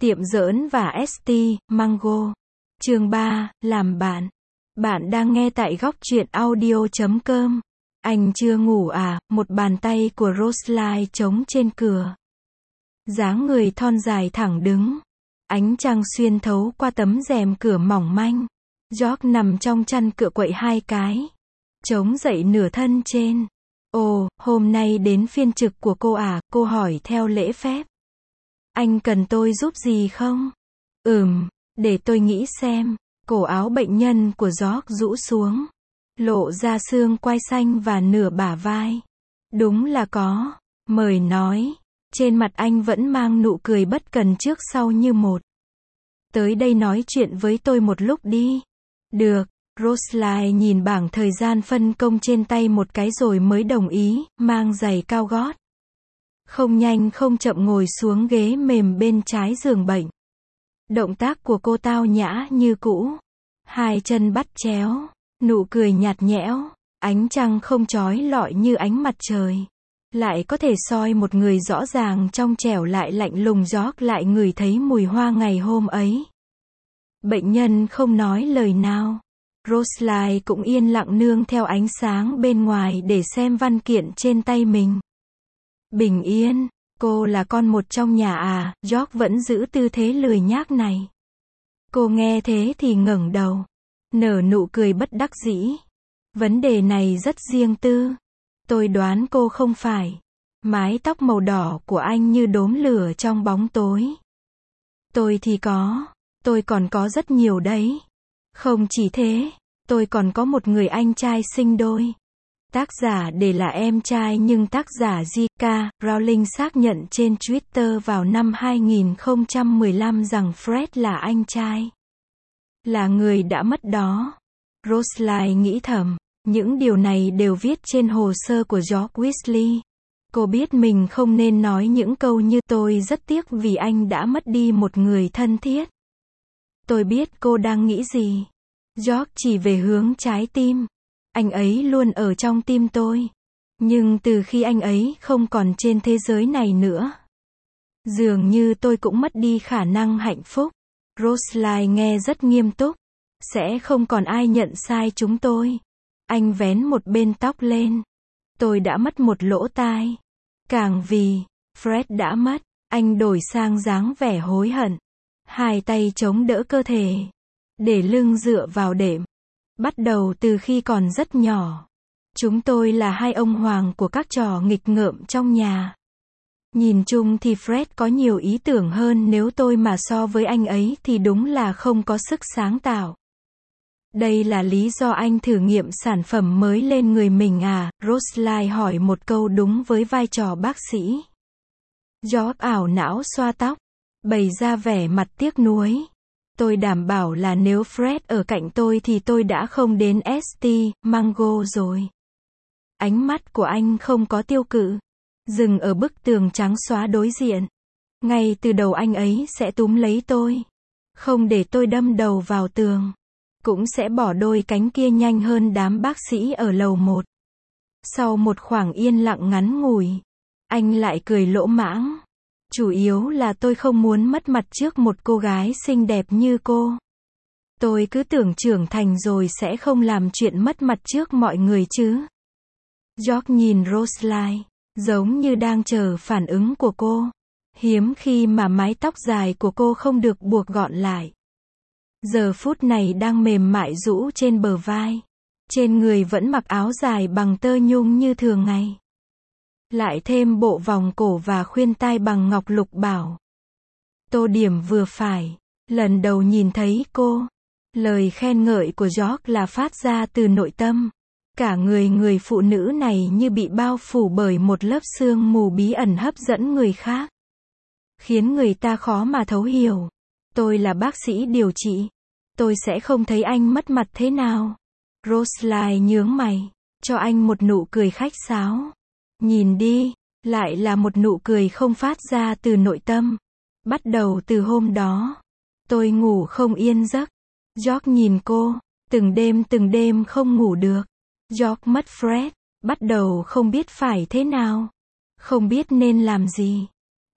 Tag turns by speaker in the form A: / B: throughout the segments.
A: Tiệm giỡn và ST, Mango. Chương 3, làm bạn. Bạn đang nghe tại góc truyện audio.com. Anh chưa ngủ à? Một bàn tay của Roseline trống trên cửa. Dáng người thon dài thẳng đứng. Ánh trăng xuyên thấu qua tấm rèm cửa mỏng manh. George nằm trong chăn cựa quậy hai cái. Chống dậy nửa thân trên. Ồ, hôm nay đến phiên trực của cô à? Cô hỏi theo lễ phép. Anh cần tôi giúp gì không? Để tôi nghĩ xem. Cổ áo bệnh nhân của George rũ xuống. Lộ ra xương quai xanh và nửa bả vai. Đúng là có. Mời nói. Trên mặt anh vẫn mang nụ cười bất cần trước sau như một. Tới đây nói chuyện với tôi một lúc đi. Được. Roseline nhìn bảng thời gian phân công trên tay một cái rồi mới đồng ý, mang giày cao gót. Không nhanh không chậm ngồi xuống ghế mềm bên trái giường bệnh. Động tác của cô tao nhã như cũ. Hai chân bắt chéo, nụ cười nhạt nhẽo, ánh trăng không chói lọi như ánh mặt trời. Lại có thể soi một người rõ ràng trong trẻo lại lạnh lùng. George lại ngửi thấy mùi hoa ngày hôm ấy. Bệnh nhân không nói lời nào. Roseline cũng yên lặng nương theo ánh sáng bên ngoài để xem văn kiện trên tay mình. Bình yên, cô là con một trong nhà à? George vẫn giữ tư thế lười nhác này. Cô nghe thế thì ngẩng đầu, nở nụ cười bất đắc dĩ. Vấn đề này rất riêng tư. Tôi đoán cô không phải. Mái tóc màu đỏ của anh như đốm lửa trong bóng tối. Tôi thì có. Tôi còn có rất nhiều đấy. Không chỉ thế, tôi còn có một người anh trai sinh đôi. Tác giả để là em trai nhưng tác giả J.K. Rowling xác nhận trên Twitter vào năm 2015 rằng Fred là anh trai. Là người đã mất đó. Roseline nghĩ thầm, những điều này đều viết trên hồ sơ của George Weasley. Cô biết mình không nên nói những câu như tôi rất tiếc vì anh đã mất đi một người thân thiết. Tôi biết cô đang nghĩ gì. George chỉ về hướng trái tim. Anh ấy luôn ở trong tim tôi. Nhưng từ khi anh ấy không còn trên thế giới này nữa, dường như tôi cũng mất đi khả năng hạnh phúc. Roseline nghe rất nghiêm túc. Sẽ không còn ai nhận sai chúng tôi. Anh vén một bên tóc lên. Tôi đã mất một lỗ tai. Càng vì Fred đã mất, anh đổi sang dáng vẻ hối hận. Hai tay chống đỡ cơ thể, để lưng dựa vào đệm. Bắt đầu từ khi còn rất nhỏ, chúng tôi là hai ông hoàng của các trò nghịch ngợm trong nhà. Nhìn chung thì Fred có nhiều ý tưởng hơn, nếu tôi mà so với anh ấy thì đúng là không có sức sáng tạo. Đây là lý do anh thử nghiệm sản phẩm mới lên người mình à? Roseline hỏi một câu đúng với vai trò bác sĩ. George ảo não xoa tóc, bày ra vẻ mặt tiếc nuối. Tôi đảm bảo là nếu Fred ở cạnh tôi thì tôi đã không đến ST, Mango rồi. Ánh mắt của anh không có tiêu cự, dừng ở bức tường trắng xóa đối diện. Ngay từ đầu anh ấy sẽ túm lấy tôi, không để tôi đâm đầu vào tường. Cũng sẽ bỏ đôi cánh kia nhanh hơn đám bác sĩ ở lầu 1. Sau một khoảng yên lặng ngắn ngủi, anh lại cười lỗ mãng. Chủ yếu là tôi không muốn mất mặt trước một cô gái xinh đẹp như cô. Tôi cứ tưởng trưởng thành rồi sẽ không làm chuyện mất mặt trước mọi người chứ. George nhìn Roseline, giống như đang chờ phản ứng của cô. Hiếm khi mà mái tóc dài của cô không được buộc gọn lại. Giờ phút này đang mềm mại rũ trên bờ vai. Trên người vẫn mặc áo dài bằng tơ nhung như thường ngày. Lại thêm bộ vòng cổ và khuyên tai bằng ngọc lục bảo. Tô điểm vừa phải. Lần đầu nhìn thấy cô, lời khen ngợi của George là phát ra từ nội tâm. Cả người phụ nữ này như bị bao phủ bởi một lớp sương mù bí ẩn hấp dẫn người khác. Khiến người ta khó mà thấu hiểu. Tôi là bác sĩ điều trị. Tôi sẽ không thấy anh mất mặt thế nào. Roseline nhướng mày, cho anh một nụ cười khách sáo. Nhìn đi, lại là một nụ cười không phát ra từ nội tâm. Bắt đầu từ hôm đó, tôi ngủ không yên giấc. George nhìn cô, từng đêm không ngủ được. George mất Fred, bắt đầu không biết phải thế nào. Không biết nên làm gì.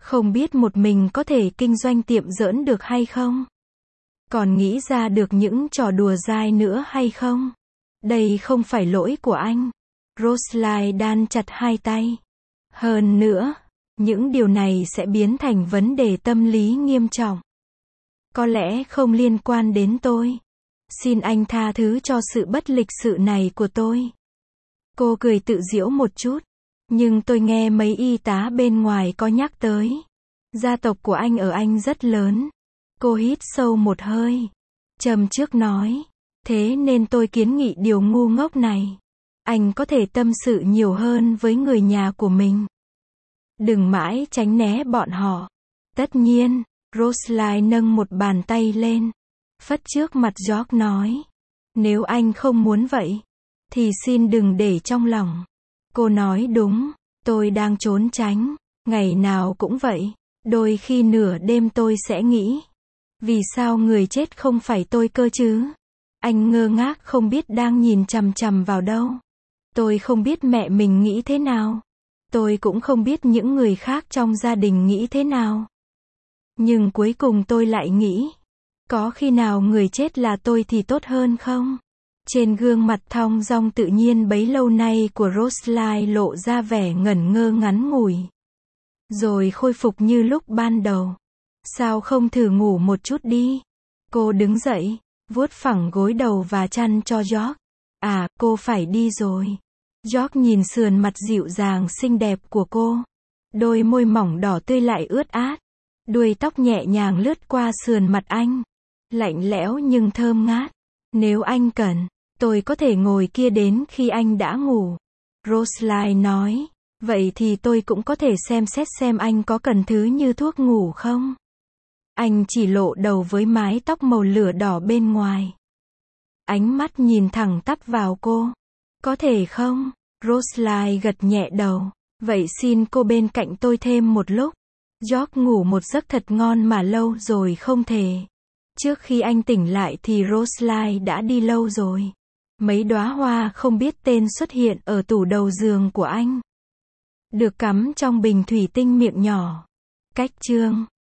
A: Không biết một mình có thể kinh doanh tiệm giỡn được hay không? Còn nghĩ ra được những trò đùa dai nữa hay không? Đây không phải lỗi của anh. Rosalie đan chặt hai tay. Hơn nữa, những điều này sẽ biến thành vấn đề tâm lý nghiêm trọng. Có lẽ không liên quan đến tôi. Xin anh tha thứ cho sự bất lịch sự này của tôi. Cô cười tự giễu một chút. Nhưng tôi nghe mấy y tá bên ngoài có nhắc tới. Gia tộc của anh ở Anh rất lớn. Cô hít sâu một hơi. Châm trước nói. Thế nên tôi kiến nghị điều ngu ngốc này. Anh có thể tâm sự nhiều hơn với người nhà của mình. Đừng mãi tránh né bọn họ. Tất nhiên, Rosalie nâng một bàn tay lên. Phất trước mặt George nói. Nếu anh không muốn vậy, thì xin đừng để trong lòng. Cô nói đúng, tôi đang trốn tránh. Ngày nào cũng vậy. Đôi khi nửa đêm tôi sẽ nghĩ. Vì sao người chết không phải tôi cơ chứ? Anh ngơ ngác không biết đang nhìn chằm chằm vào đâu. Tôi không biết mẹ mình nghĩ thế nào. Tôi cũng không biết những người khác trong gia đình nghĩ thế nào. Nhưng cuối cùng tôi lại nghĩ. Có khi nào người chết là tôi thì tốt hơn không? Trên gương mặt thong dong tự nhiên bấy lâu nay của Rosalie lộ ra vẻ ngẩn ngơ ngắn ngủi. Rồi khôi phục như lúc ban đầu. Sao không thử ngủ một chút đi? Cô đứng dậy, vuốt phẳng gối đầu và chăn cho George. À, cô phải đi rồi. George nhìn sườn mặt dịu dàng xinh đẹp của cô. Đôi môi mỏng đỏ tươi lại ướt át. Đuôi tóc nhẹ nhàng lướt qua sườn mặt anh. Lạnh lẽo nhưng thơm ngát. Nếu anh cần, tôi có thể ngồi kia đến khi anh đã ngủ. Rosalie nói. Vậy thì tôi cũng có thể xem xét xem anh có cần thứ như thuốc ngủ không? Anh chỉ lộ đầu với mái tóc màu lửa đỏ bên ngoài. Ánh mắt nhìn thẳng tắp vào cô. Có thể không? Rosalie gật nhẹ đầu. Vậy xin cô bên cạnh tôi thêm một lúc. George ngủ một giấc thật ngon mà lâu rồi không thể. Trước khi anh tỉnh lại thì Rosalie đã đi lâu rồi. Mấy đóa hoa không biết tên xuất hiện ở tủ đầu giường của anh. Được cắm trong bình thủy tinh miệng nhỏ. Cách chương